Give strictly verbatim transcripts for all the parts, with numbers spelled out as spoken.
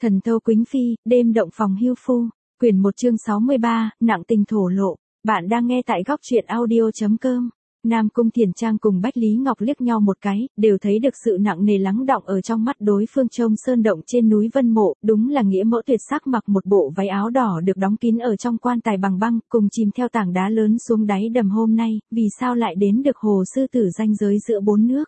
Thần thâu Quýnh Phi, đêm động phòng hưu phu, quyển một chương sáu mươi ba, nặng tình thổ lộ. Bạn đang nghe tại góc truyện audio.com. Nam Cung Thiền Trang cùng Bách Lý Ngọc liếc nhau một cái, đều thấy được sự nặng nề lắng đọng ở trong mắt đối phương. Trông sơn động trên núi Vân Mộ, đúng là nghĩa mẫu tuyệt sắc mặc một bộ váy áo đỏ được đóng kín ở trong quan tài bằng băng, cùng chìm theo tảng đá lớn xuống đáy đầm. Hôm nay, vì sao lại đến được hồ sư tử ranh giới giữa bốn nước?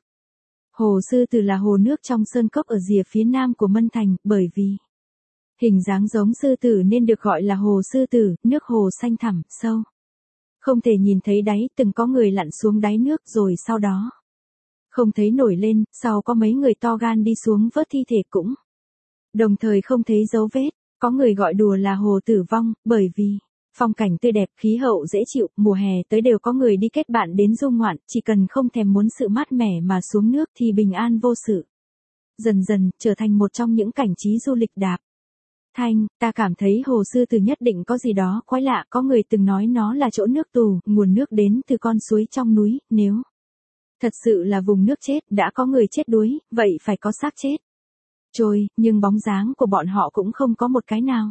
Hồ sư tử là hồ nước trong sơn cốc ở rìa phía nam của Mân Thành, bởi vì hình dáng giống sư tử nên được gọi là hồ sư tử. Nước hồ xanh thẳm, sâu, không thể nhìn thấy đáy. Từng có người lặn xuống đáy nước rồi sau đó không thấy nổi lên, sau có mấy người to gan đi xuống vớt thi thể cũng đồng thời không thấy dấu vết. Có người gọi đùa là hồ tử vong, bởi vì phong cảnh tươi đẹp, khí hậu dễ chịu, mùa hè tới đều có người đi kết bạn đến du ngoạn, chỉ cần không thèm muốn sự mát mẻ mà xuống nước thì bình an vô sự. Dần dần, trở thành một trong những cảnh trí du lịch đạp thanh. Ta cảm thấy hồ sư tử nhất định có gì đó quái lạ. Có người từng nói nó là chỗ nước tù, nguồn nước đến từ con suối trong núi. Nếu thật sự là vùng nước chết, đã có người chết đuối, vậy phải có xác chết trôi, nhưng bóng dáng của bọn họ cũng không có một cái nào.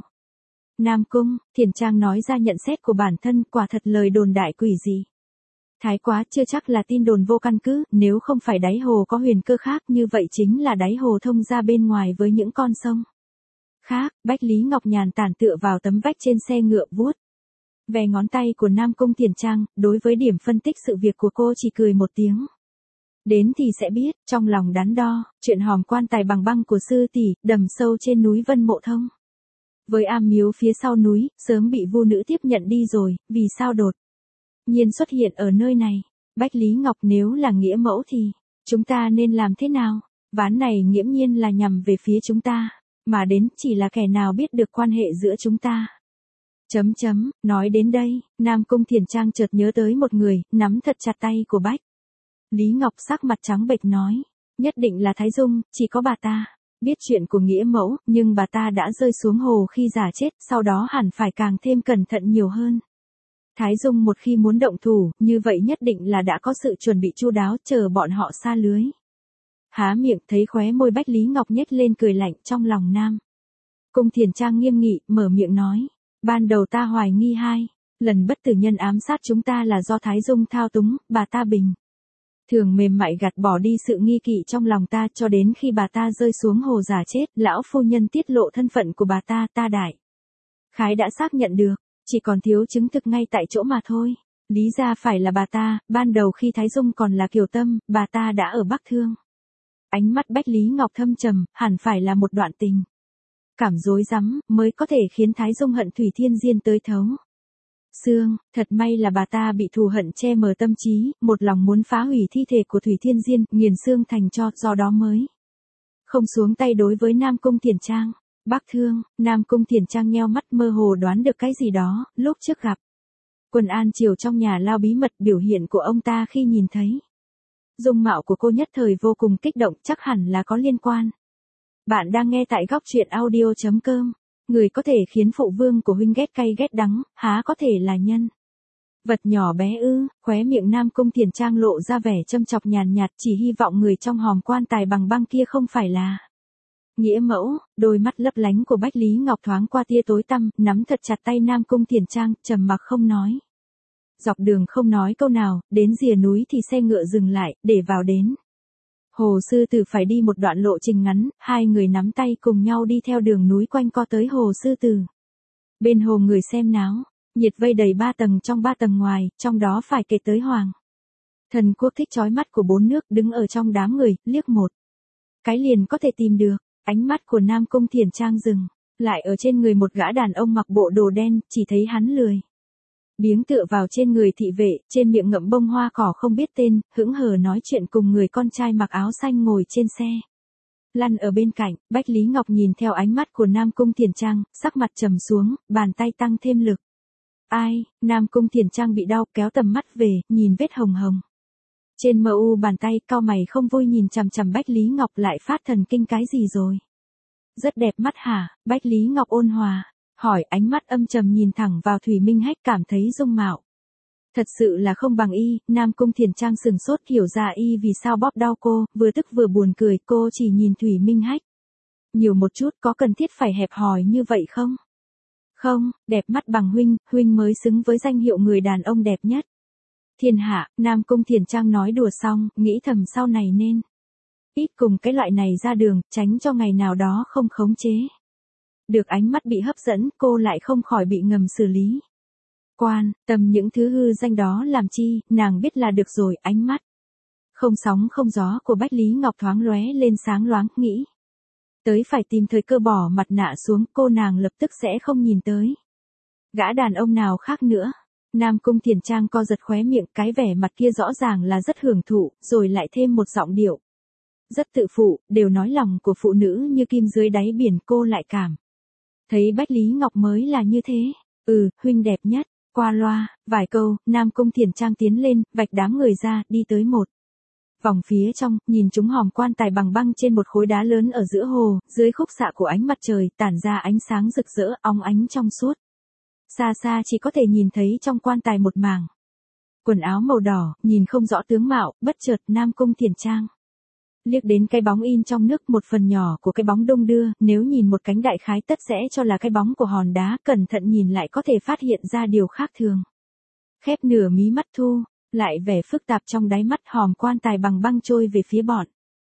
Nam Cung Thiền Trang nói ra nhận xét của bản thân. Quả thật lời đồn đại quỷ gì thái quá, chưa chắc là tin đồn vô căn cứ. Nếu không phải đáy hồ có huyền cơ khác, như vậy chính là đáy hồ thông ra bên ngoài với những con sông khác. Bách Lý Ngọc nhàn tản tựa vào tấm vách trên xe ngựa, vuốt ve ngón tay của Nam Cung Thiền Trang. Đối với điểm phân tích sự việc của cô chỉ cười một tiếng. Đến thì sẽ biết. Trong lòng đắn đo, chuyện hòm quan tài bằng băng của sư tỷ, đầm sâu trên núi Vân Mộ thông với am miếu phía sau núi, sớm bị vu nữ tiếp nhận đi rồi. Vì sao đột nhiên xuất hiện ở nơi này? Bách Lý Ngọc, nếu là nghĩa mẫu thì chúng ta nên làm thế nào? Ván này nghiễm nhiên là nhằm về phía chúng ta, mà đến chỉ là kẻ nào biết được quan hệ giữa chúng ta. Chấm chấm, nói đến đây, Nam Cung Thiền Trang chợt nhớ tới một người, nắm thật chặt tay của Bách Lý Ngọc, sắc mặt trắng bệch nói, nhất định là Thái Dung. Chỉ có bà ta biết chuyện của nghĩa mẫu, nhưng bà ta đã rơi xuống hồ khi giả chết, sau đó hẳn phải càng thêm cẩn thận nhiều hơn. Thái Dung một khi muốn động thủ, như vậy nhất định là đã có sự chuẩn bị chu đáo, chờ bọn họ sa lưới. Há miệng, thấy khóe môi Bách Lý Ngọc nhếch lên cười lạnh. Trong lòng Nam Cung Thiền Trang nghiêm nghị, mở miệng nói, ban đầu ta hoài nghi hai lần bất tử nhân ám sát chúng ta là do Thái Dung thao túng. Bà ta bình thường mềm mại gạt bỏ đi sự nghi kỵ trong lòng ta, cho đến khi bà ta rơi xuống hồ giả chết, lão phu nhân tiết lộ thân phận của bà ta, ta đại khái đã xác nhận được, chỉ còn thiếu chứng thực ngay tại chỗ mà thôi. Lý ra phải là bà ta. Ban đầu khi Thái Dung còn là Kiều Tâm, bà ta đã ở Bắc Thương. Ánh mắt Bách Lý Ngọc thâm trầm, hẳn phải là một đoạn tình cảm rối rắm mới có thể khiến Thái Dung hận Thủy Thiên Diên tới thấu xương. Thật may là bà ta bị thù hận che mờ tâm trí, một lòng muốn phá hủy thi thể của Thủy Thiên Diên, nghiền xương thành tro, do đó mới không xuống tay đối với Nam Cung Thiền Trang. Bắc Thương, Nam Cung Thiền Trang nheo mắt, mơ hồ đoán được cái gì đó. Lúc trước gặp Quân An Triều trong nhà lao bí mật, biểu hiện của ông ta khi nhìn thấy dung mạo của cô nhất thời vô cùng kích động, chắc hẳn là có liên quan. Bạn đang nghe tại góc truyện audio.com. Người có thể khiến phụ vương của huynh ghét cay ghét đắng, há có thể là nhân vật nhỏ bé ư? Khóe miệng Nam Cung Thiền Trang lộ ra vẻ châm chọc nhàn nhạt, chỉ hy vọng người trong hòm quan tài bằng băng kia không phải là nghĩa mẫu. Đôi mắt lấp lánh của Bách Lý Ngọc thoáng qua tia tối tăm, nắm thật chặt tay Nam Cung Thiền Trang, trầm mặc không nói. Dọc đường không nói câu nào, đến rìa núi thì xe ngựa dừng lại, để vào đến hồ sư tử phải đi một đoạn lộ trình ngắn. Hai người nắm tay cùng nhau đi theo đường núi quanh co tới hồ sư tử. Bên hồ người xem náo nhiệt vây đầy ba tầng trong ba tầng ngoài, trong đó phải kể tới Hoàng Thần Quốc thích chói mắt của bốn nước, đứng ở trong đám người, liếc một cái liền có thể tìm được. Ánh mắt của Nam Cung Thiền Trang dừng lại ở trên người một gã đàn ông mặc bộ đồ đen, chỉ thấy hắn lười biếng tựa vào trên người thị vệ, trên miệng ngậm bông hoa cỏ không biết tên, hững hờ nói chuyện cùng người con trai mặc áo xanh ngồi trên xe lăn ở bên cạnh. Bách Lý Ngọc nhìn theo ánh mắt của Nam Cung Thiền Trang, sắc mặt trầm xuống, bàn tay tăng thêm lực. Ai? Nam Cung Thiền Trang bị đau, kéo tầm mắt về, nhìn vết hồng hồng trên mờ u bàn tay, cau mày không vui nhìn chằm chằm Bách Lý Ngọc. Lại phát thần kinh cái gì rồi? Rất đẹp mắt hả? Bách Lý Ngọc ôn hòa hỏi, ánh mắt âm trầm nhìn thẳng vào Thủy Minh Hách, cảm thấy dung mạo thật sự là không bằng y. Nam Cung Thiền Trang sừng sốt, hiểu ra y vì sao bóp đau cô, vừa tức vừa buồn cười. Cô chỉ nhìn Thủy Minh Hách nhiều một chút, có cần thiết phải hẹp hòi như vậy không? Không, đẹp mắt bằng huynh, huynh mới xứng với danh hiệu người đàn ông đẹp nhất thiên hạ. Nam Cung Thiền Trang nói đùa xong, nghĩ thầm sau này nên ít cùng cái loại này ra đường, tránh cho ngày nào đó không khống chế được ánh mắt bị hấp dẫn, cô lại không khỏi bị ngầm xử lý. Quan tâm những thứ hư danh đó làm chi, nàng biết là được rồi. Ánh mắt không sóng không gió của Bách Lý Ngọc thoáng lóe lên sáng loáng, nghĩ tới phải tìm thời cơ bỏ mặt nạ xuống, cô nàng lập tức sẽ không nhìn tới gã đàn ông nào khác nữa. Nam Cung Thiền Trang co giật khóe miệng, cái vẻ mặt kia rõ ràng là rất hưởng thụ, rồi lại thêm một giọng điệu rất tự phụ, đều nói lòng của phụ nữ như kim dưới đáy biển, cô lại cảm thấy Bách Lý Ngọc mới là như thế. Ừ, huynh đẹp nhất. Qua loa, vài câu, Nam Cung Thiền Trang tiến lên, vạch đám người ra, đi tới một vòng phía trong, nhìn chúng hòm quan tài bằng băng trên một khối đá lớn ở giữa hồ, dưới khúc xạ của ánh mặt trời, tản ra ánh sáng rực rỡ, óng ánh trong suốt. Xa xa chỉ có thể nhìn thấy trong quan tài một mảng quần áo màu đỏ, nhìn không rõ tướng mạo, bất chợt Nam Cung Thiền Trang liếc đến cái bóng in trong nước, một phần nhỏ của cái bóng đung đưa, nếu nhìn một cánh đại khái tất sẽ cho là cái bóng của hòn đá, cẩn thận nhìn lại có thể phát hiện ra điều khác thường. Khép nửa mí mắt thu, lại vẻ phức tạp trong đáy mắt, hòm quan tài bằng băng trôi về phía bọn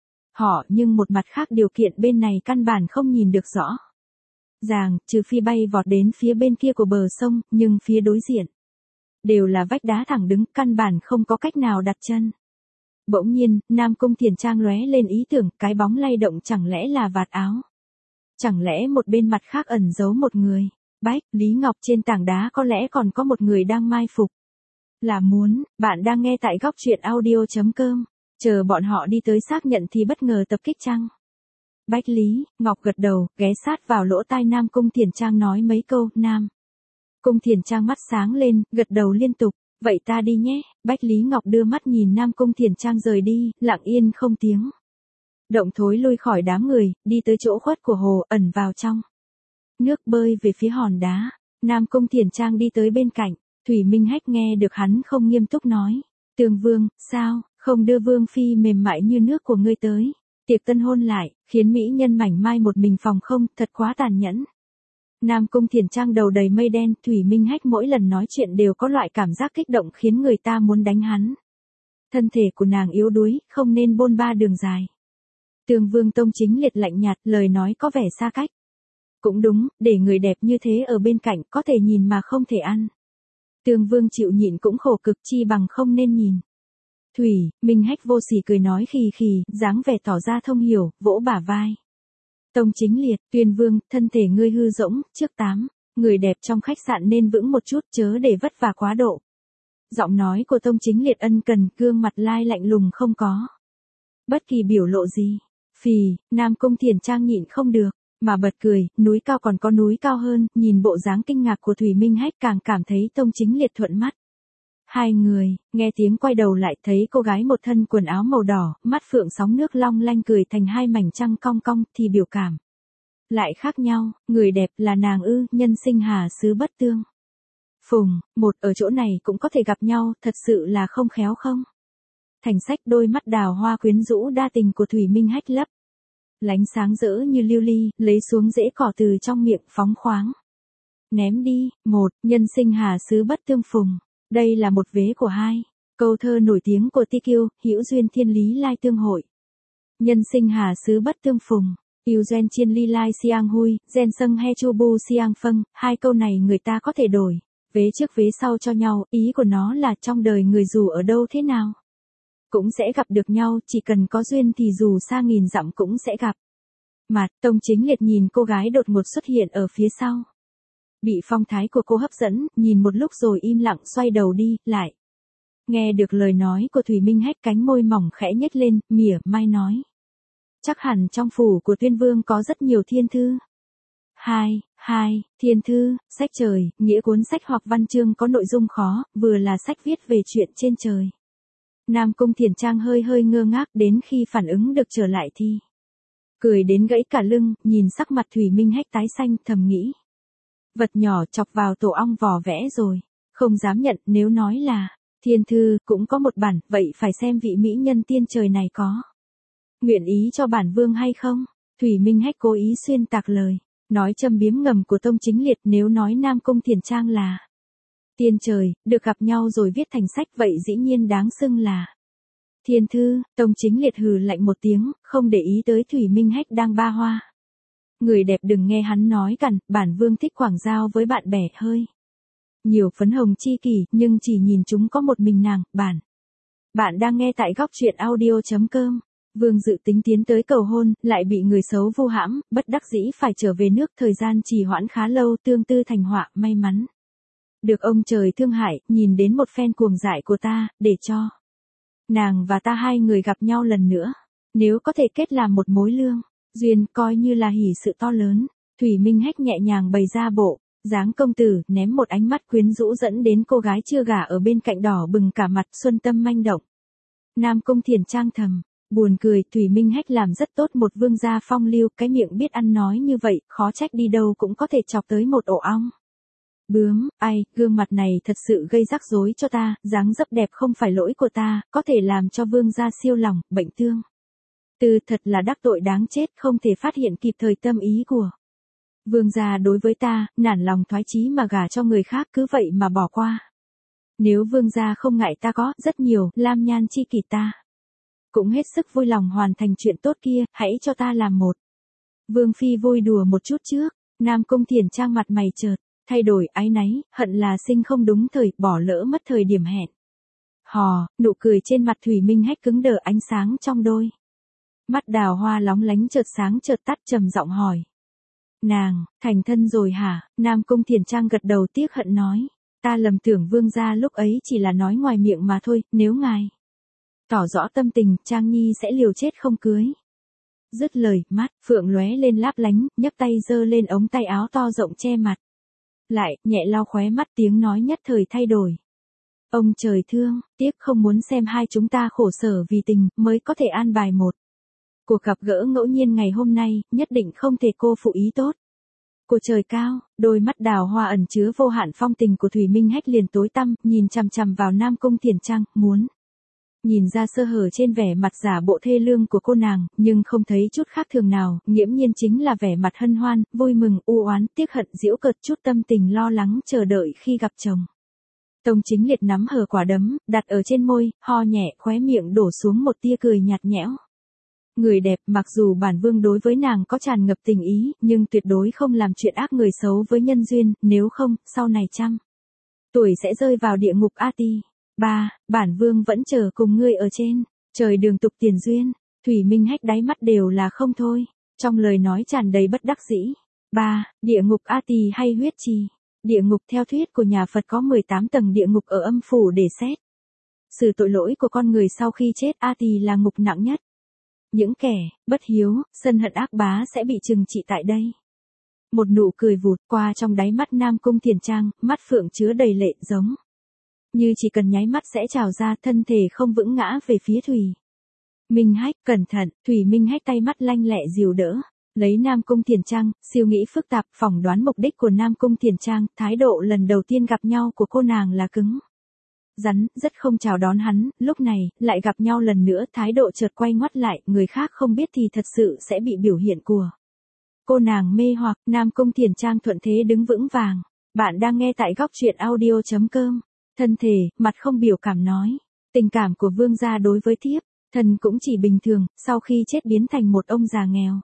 họ, nhưng một mặt khác điều kiện bên này căn bản không nhìn được rõ ràng, trừ phi bay vọt đến phía bên kia của bờ sông, nhưng phía đối diện đều là vách đá thẳng đứng, căn bản không có cách nào đặt chân. Bỗng nhiên, Nam Cung Thiền Trang lóe lên ý tưởng, cái bóng lay động chẳng lẽ là vạt áo? Chẳng lẽ một bên mặt khác ẩn giấu một người? Bách Lý Ngọc, trên tảng đá có lẽ còn có một người đang mai phục. Là muốn, bạn đang nghe tại góc truyện audio chấm com. Chờ bọn họ đi tới xác nhận thì bất ngờ tập kích chăng? Bách Lý Ngọc gật đầu, ghé sát vào lỗ tai Nam Cung Thiền Trang nói mấy câu. Nam Cung Thiền Trang mắt sáng lên, gật đầu liên tục. Vậy ta đi nhé. Bách Lý Ngọc đưa mắt nhìn Nam Cung Thiền Trang rời đi, lặng yên không tiếng động thối lui khỏi đám người, đi tới chỗ khuất của hồ, ẩn vào trong nước, bơi về phía hòn đá. Nam Cung Thiền Trang đi tới bên cạnh, Thủy Minh Hách nghe được hắn không nghiêm túc nói. Tường Vương, sao, không đưa Vương Phi mềm mại như nước của ngươi tới tiệc tân hôn lại, khiến mỹ nhân mảnh mai một mình phòng không, thật quá tàn nhẫn. Nam Cung Thiền Trang đầu đầy mây đen, Thủy Minh Hách mỗi lần nói chuyện đều có loại cảm giác kích động khiến người ta muốn đánh hắn. Thân thể của nàng yếu đuối, không nên bôn ba đường dài. Tường Vương Tông Chính Liệt lạnh nhạt, lời nói có vẻ xa cách. Cũng đúng, để người đẹp như thế ở bên cạnh, có thể nhìn mà không thể ăn. Tường Vương chịu nhịn cũng khổ cực, chi bằng không nên nhìn. Thủy Minh Hách vô sỉ cười nói khì khì, dáng vẻ tỏ ra thông hiểu, vỗ bả vai Tông Chính Liệt. Tuyên Vương, thân thể ngươi hư rỗng, trước tám người đẹp trong khách sạn nên vững một chút, chớ để vất vả quá độ. Giọng nói của Tông Chính Liệt ân cần, gương mặt lai lạnh lùng không có bất kỳ biểu lộ gì. Phì, Nam Cung Thiền Trang nhịn không được mà bật cười, núi cao còn có núi cao hơn. Nhìn bộ dáng kinh ngạc của Thủy Minh Hách càng cảm thấy Tông Chính Liệt thuận mắt. Hai người nghe tiếng quay đầu lại, thấy cô gái một thân quần áo màu đỏ, mắt phượng sóng nước long lanh cười thành hai mảnh trăng cong cong, thì biểu cảm lại khác nhau. Người đẹp là nàng ư? Nhân sinh hà xứ bất tương phùng, một ở chỗ này cũng có thể gặp nhau, thật sự là không khéo không? Thành sách, đôi mắt đào hoa quyến rũ đa tình của Thủy Minh Hách lấp lánh sáng rỡ như lưu ly, lấy xuống rễ cỏ từ trong miệng, phóng khoáng ném đi. Một, nhân sinh hà xứ bất tương phùng. Đây là một vế của hai câu thơ nổi tiếng của Ti Kiêu, hữu duyên thiên lý lai tương hội. Nhân sinh hà xứ bất tương phùng, yêu gen chiên ly lai siang hui, gen sâng he chu bu siang phân. Hai câu này người ta có thể đổi vế trước vế sau cho nhau, ý của nó là trong đời người dù ở đâu thế nào cũng sẽ gặp được nhau, chỉ cần có duyên thì dù xa nghìn dặm cũng sẽ gặp. Mặt Tông Chính Liệt nhìn cô gái đột ngột xuất hiện ở phía sau, bị phong thái của cô hấp dẫn, nhìn một lúc rồi im lặng xoay đầu đi, lại nghe được lời nói của Thủy Minh Hách, cánh môi mỏng khẽ nhếch lên, mỉa mai nói. Chắc hẳn trong phủ của Tuyên Vương có rất nhiều thiên thư. Hai, hai, thiên thư, sách trời, nghĩa cuốn sách hoặc văn chương có nội dung khó, vừa là sách viết về chuyện trên trời. Nam Cung Thiền Trang hơi hơi ngơ ngác, đến khi phản ứng được trở lại thì cười đến gãy cả lưng, nhìn sắc mặt Thủy Minh Hách tái xanh, thầm nghĩ. Vật nhỏ chọc vào tổ ong vò vẽ rồi, không dám nhận, nếu nói là thiên thư cũng có một bản, vậy phải xem vị mỹ nhân tiên trời này có nguyện ý cho bản vương hay không. Thủy Minh Hách cố ý xuyên tạc lời, nói châm biếm ngầm của Tông Chính Liệt, nếu nói Nam Cung Thiển Trang là tiên trời, được gặp nhau rồi viết thành sách vậy dĩ nhiên đáng xưng là thiên thư. Tông Chính Liệt hừ lạnh một tiếng, không để ý tới Thủy Minh Hách đang ba hoa. Người đẹp đừng nghe hắn nói cằn, bản vương thích quảng giao với bạn bè hơi nhiều phấn hồng chi kỷ, nhưng chỉ nhìn chúng có một mình nàng, bản. Bạn đang nghe tại góc truyện audio.com. Vương dự tính tiến tới cầu hôn, lại bị người xấu vu hãm, bất đắc dĩ phải trở về nước, thời gian trì hoãn khá lâu, tương tư thành họa, may mắn được ông trời thương hại, nhìn đến một phen cuồng dại của ta, để cho nàng và ta hai người gặp nhau lần nữa. Nếu có thể kết làm một mối lương duyên, coi như là hỷ sự to lớn. Thủy Minh Hách nhẹ nhàng bày ra bộ dáng công tử, ném một ánh mắt quyến rũ dẫn đến cô gái chưa gả ở bên cạnh đỏ bừng cả mặt, xuân tâm manh động. Nam Cung Thiển Trang thầm buồn cười, Thủy Minh Hách làm rất tốt, một vương gia phong lưu, cái miệng biết ăn nói như vậy, khó trách đi đâu cũng có thể chọc tới một ổ ong bướm. Ai, gương mặt này thật sự gây rắc rối cho ta, dáng dấp đẹp không phải lỗi của ta, có thể làm cho vương gia siêu lòng, bệnh tương tư, thật là đắc tội đáng chết, không thể phát hiện kịp thời tâm ý của vương gia đối với ta, nản lòng thoái chí mà gả cho người khác, cứ vậy mà bỏ qua. Nếu vương gia không ngại ta có rất nhiều lam nhan chi kỷ, ta cũng hết sức vui lòng hoàn thành chuyện tốt kia, hãy cho ta làm một vương phi vui đùa một chút trước. Nam Cung Thiển Trang mặt mày chợt thay đổi, áy náy, hận là sinh không đúng thời, bỏ lỡ mất thời điểm hẹn hò. Nụ cười trên mặt Thủy Minh Hách cứng đờ, ánh sáng trong đôi mắt đào hoa lóng lánh chợt sáng chợt tắt, trầm giọng hỏi: nàng thành thân rồi hả? Nam Cung Thiển Trang gật đầu tiếc hận nói: ta lầm tưởng vương gia lúc ấy chỉ là nói ngoài miệng mà thôi, nếu ngài tỏ rõ tâm tình, Trang Nhi sẽ liều chết không cưới. Dứt lời, mắt phượng lóe lên láp lánh, nhấc tay giơ lên ống tay áo to rộng che mặt lại, nhẹ lau khóe mắt, tiếng nói nhất thời thay đổi: ông trời thương, tiếc không muốn xem hai chúng ta khổ sở vì tình, mới có thể an bài một cuộc gặp gỡ ngẫu nhiên ngày hôm nay, nhất định không thể cô phụ ý tốt của trời cao. Đôi mắt đào hoa ẩn chứa vô hạn phong tình của Thủy Minh Hách liền tối tăm, nhìn chằm chằm vào Nam Cung Thiển Trang, muốn nhìn ra sơ hở trên vẻ mặt giả bộ thê lương của cô nàng, nhưng không thấy chút khác thường nào, nghiễm nhiên chính là vẻ mặt hân hoan, vui mừng, u oán, tiếc hận, giễu cợt, chút tâm tình lo lắng chờ đợi khi gặp chồng. Tông Chính Liệt nắm hờ quả đấm, đặt ở trên môi, ho nhẹ, khóe miệng đổ xuống một tia cười nhạt nhẽo. Người đẹp, mặc dù bản vương đối với nàng có tràn ngập tình ý, nhưng tuyệt đối không làm chuyện ác người xấu với nhân duyên, nếu không, sau này trăm tuổi sẽ rơi vào địa ngục A Ti. Ba, bản vương vẫn chờ cùng ngươi ở trên trời đường tục tiền duyên. Thủy Minh Hách đáy mắt đều là không thôi, trong lời nói tràn đầy bất đắc dĩ. Ba, địa ngục A Tỳ hay huyết trì? Địa ngục theo thuyết của nhà Phật có mười tám tầng địa ngục ở âm phủ để xét xử tội lỗi của con người sau khi chết, A Tỳ là ngục nặng nhất. Những kẻ bất hiếu, sân hận ác bá sẽ bị trừng trị tại đây. Một nụ cười vụt qua trong đáy mắt Nam Cung Thiển Trang, mắt phượng chứa đầy lệ, giống như chỉ cần nháy mắt sẽ trào ra, thân thể không vững ngã về phía Thủy Minh Hách. Cẩn thận, Thủy Minh Hách tay mắt lanh lẹ dìu đỡ lấy Nam Cung Thiển Trang, siêu nghĩ phức tạp, phỏng đoán mục đích của Nam Cung Thiển Trang. Thái độ lần đầu tiên gặp nhau của cô nàng là cứng rắn, rất không chào đón hắn, lúc này lại gặp nhau lần nữa, thái độ chợt quay ngoắt lại, người khác không biết thì thật sự sẽ bị biểu hiện của cô nàng mê hoặc. Nam Cung Thiển Trang thuận thế đứng vững vàng. Bạn đang nghe tại góc truyện audio.com. Thân thể, mặt không biểu cảm nói, tình cảm của vương gia đối với thiếp thần cũng chỉ bình thường, sau khi chết biến thành một ông già nghèo.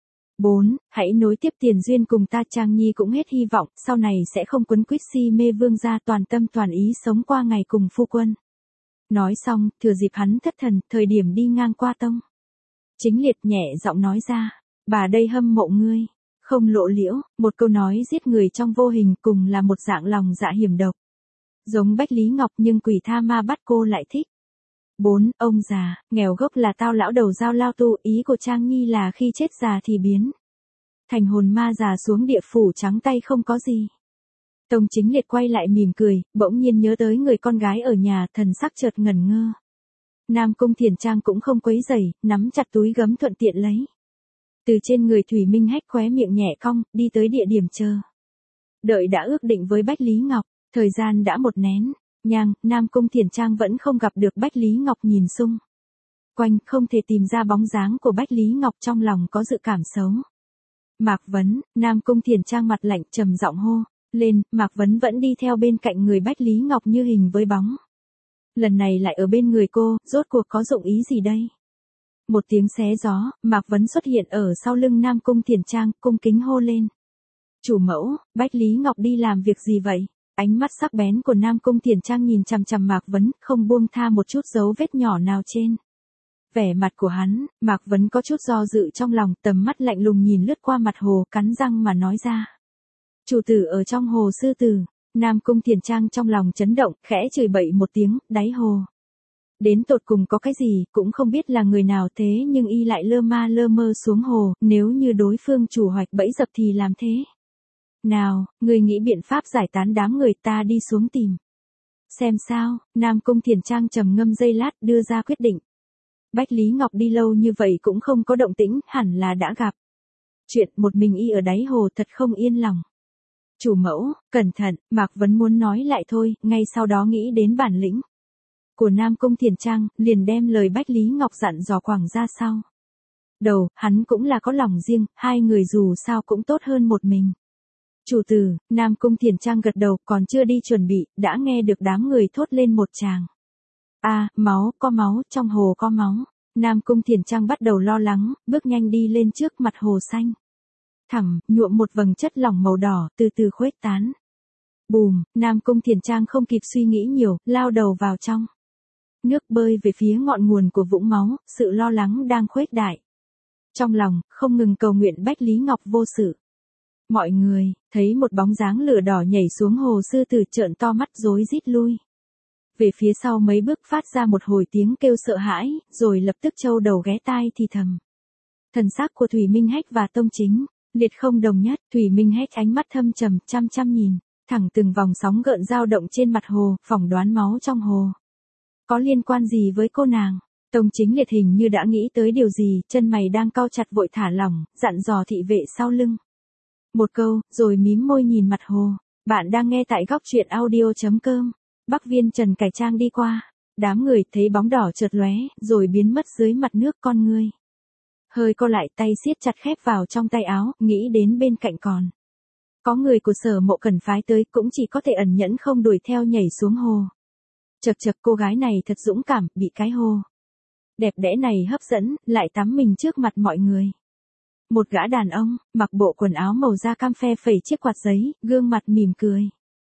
Bốn, hãy nối tiếp tiền duyên cùng ta. Trang Nhi cũng hết hy vọng, sau này sẽ không quấn quýt si mê vương gia, toàn tâm toàn ý sống qua ngày cùng phu quân. Nói xong, thừa dịp hắn thất thần, thời điểm đi ngang qua Tông Chính Liệt nhẹ giọng nói ra, bà đây hâm mộ ngươi, không lộ liễu, một câu nói giết người trong vô hình, cùng là một dạng lòng dạ hiểm độc. Giống Bách Lý Ngọc nhưng quỷ tha ma bắt cô lại thích. Bốn, ông già, nghèo gốc là tao lão đầu dao lao tu, ý của Trang Nhi là khi chết già thì biến thành hồn ma già xuống địa phủ trắng tay không có gì. Tông Chính Liệt quay lại mỉm cười, bỗng nhiên nhớ tới người con gái ở nhà, thần sắc chợt ngẩn ngơ. Nam Cung Thiển Trang cũng không quấy rầy, nắm chặt túi gấm thuận tiện lấy từ trên người Thủy Minh Hách, khóe miệng nhẹ cong, đi tới địa điểm chờ đợi đã ước định với Bách Lý Ngọc. Thời gian đã một nén nhang, Nam Cung Thiển Trang vẫn không gặp được Bách Lý Ngọc, nhìn xung quanh không thể tìm ra bóng dáng của Bách Lý Ngọc, trong lòng có dự cảm xấu. Mạc Vấn, Nam Cung Thiền Trang mặt lạnh trầm giọng hô lên, Mạc Vấn vẫn đi theo bên cạnh người Bách Lý Ngọc như hình với bóng. Lần này lại ở bên người cô, rốt cuộc có dụng ý gì đây? Một tiếng xé gió, Mạc Vấn xuất hiện ở sau lưng Nam Cung Thiền Trang, cung kính hô lên. Chủ mẫu, Bách Lý Ngọc đi làm việc gì vậy? Ánh mắt sắc bén của Nam Cung Thiền Trang nhìn chằm chằm Mạc Vấn, không buông tha một chút dấu vết nhỏ nào trên vẻ mặt của hắn. Mạc Vấn có chút do dự trong lòng, tầm mắt lạnh lùng nhìn lướt qua mặt hồ, cắn răng mà nói ra. Chủ tử ở trong hồ sư tử. Nam Cung Thiền Trang trong lòng chấn động, khẽ chửi bậy một tiếng, đáy hồ. Đến tột cùng có cái gì, cũng không biết là người nào, thế nhưng y lại lơ ma lơ mơ xuống hồ, nếu như đối phương chủ hoạch bẫy dập thì làm thế. Nào, người nghĩ biện pháp giải tán đám người, ta đi xuống tìm. Xem sao, Nam Cung Thiền Trang trầm ngâm giây lát, đưa ra quyết định. Bách Lý Ngọc đi lâu như vậy cũng không có động tĩnh, hẳn là đã gặp chuyện, một mình y ở đáy hồ thật không yên lòng. Chủ mẫu, cẩn thận, Mạc Vấn muốn nói lại thôi, ngay sau đó nghĩ đến bản lĩnh của Nam Cung Thiền Trang, liền đem lời Bách Lý Ngọc dặn dò quẳng ra sau. Đầu, hắn cũng là có lòng riêng, hai người dù sao cũng tốt hơn một mình. Chủ tử, Nam Cung Thiền Trang gật đầu, còn chưa đi chuẩn bị, đã nghe được đám người thốt lên một tràng. A, à, máu, có máu, trong hồ có máu. Nam Cung Thiền Trang bắt đầu lo lắng, bước nhanh đi lên trước mặt hồ xanh. Thẳm, nhuộm một vầng chất lỏng màu đỏ, từ từ khuếch tán. Bùm, Nam Cung Thiền Trang không kịp suy nghĩ nhiều, lao đầu vào trong nước, bơi về phía ngọn nguồn của vũng máu, sự lo lắng đang khuếch đại trong lòng, không ngừng cầu nguyện Bách Lý Ngọc vô sự. Mọi người, thấy một bóng dáng lửa đỏ nhảy xuống hồ, sư tử trợn to mắt rối rít lui về phía sau mấy bước, phát ra một hồi tiếng kêu sợ hãi, rồi lập tức châu đầu ghé tai thì thầm. Thần sắc của Thủy Minh Hách và Tông Chính liệt không đồng nhất. Thủy Minh Hách ánh mắt thâm trầm, chăm chăm nhìn thẳng từng vòng sóng gợn dao động trên mặt hồ, phỏng đoán máu trong hồ có liên quan gì với cô nàng. Tông Chính liệt hình như đã nghĩ tới điều gì, chân mày đang cau chặt vội thả lỏng, dặn dò thị vệ sau lưng một câu, rồi mím môi nhìn mặt hồ. Bạn đang nghe tại góc truyện audio chấm com. Bắc Viên Trần Cải Trang đi qua, đám người thấy bóng đỏ chợt lóe, rồi biến mất dưới mặt nước, con ngươi hơi co lại, tay siết chặt khép vào trong tay áo, nghĩ đến bên cạnh còn có người của Sở Mộ Cần phái tới, cũng chỉ có thể ẩn nhẫn không đuổi theo nhảy xuống hồ. Chật chật, cô gái này thật dũng cảm, bị cái hồ đẹp đẽ này hấp dẫn, lại tắm mình trước mặt mọi người. Một gã đàn ông, mặc bộ quần áo màu da cam phe phẩy chiếc quạt giấy, gương mặt mỉm cười.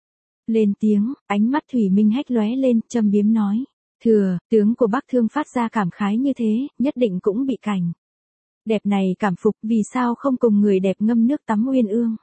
Lên tiếng, ánh mắt Thủy Minh Hách lóe lên, châm biếm nói. Thừa, tướng của Bắc Thương phát ra cảm khái như thế, nhất định cũng bị cảnh đẹp này cảm phục, vì sao không cùng người đẹp ngâm nước tắm uyên ương.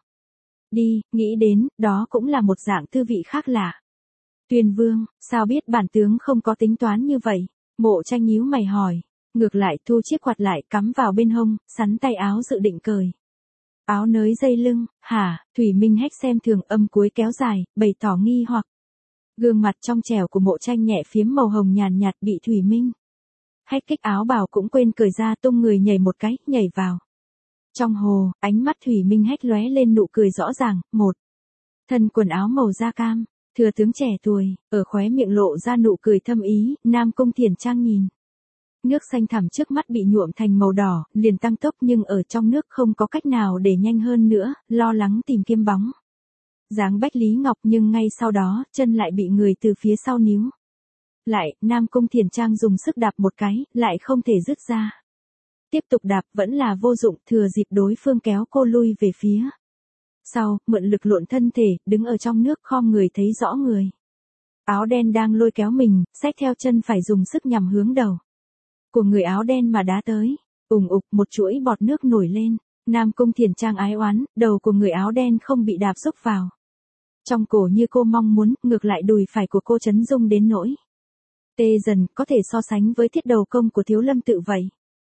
Đi, nghĩ đến, đó cũng là một dạng tư vị khác lạ. Tuyên Vương, sao biết bản tướng không có tính toán như vậy? Mộ Tranh nhíu mày hỏi. Ngược lại thu chiếc quạt lại, cắm vào bên hông, sắn tay áo dự định cởi áo nới dây lưng. Hả? Thủy Minh Hách xem thường, âm cuối kéo dài, bày tỏ nghi hoặc. Gương mặt trong trẻo của Mộ Tranh nhẹ phiếm màu hồng nhàn nhạt, bị Thủy Minh Hách kích áo bào cũng quên cởi ra, tung người nhảy một cái, nhảy vào trong hồ. Ánh mắt Thủy Minh Hách lóe lên nụ cười rõ ràng. Một thân quần áo màu da cam, thừa tướng trẻ tuổi, ở khóe miệng lộ ra nụ cười thâm ý. Nam Cung Thiền Trang nhìn nước xanh thẳm trước mắt bị nhuộm thành màu đỏ, liền tăng tốc, nhưng ở trong nước không có cách nào để nhanh hơn nữa, lo lắng tìm kiếm bóng dáng Bách Lý Ngọc, nhưng ngay sau đó, chân lại bị người từ phía sau níu lại. Nam Cung Thiền Trang dùng sức đạp một cái, lại không thể dứt ra. Tiếp tục đạp vẫn là vô dụng, thừa dịp đối phương kéo cô lui về phía sau, mượn lực lộn thân thể, đứng ở trong nước khom người thấy rõ người áo đen đang lôi kéo mình, xách theo chân phải dùng sức nhằm hướng đầu của người áo đen mà đá tới. Ùng ục, một chuỗi bọt nước nổi lên. Nam Cung Thiền Trang ái oán, đầu của người áo đen không bị đạp rúc vào trong cổ như cô mong muốn, ngược lại đùi phải của cô chấn rung đến nỗi tê dần, có thể so sánh với thiết đầu công của Thiếu Lâm Tự vậy.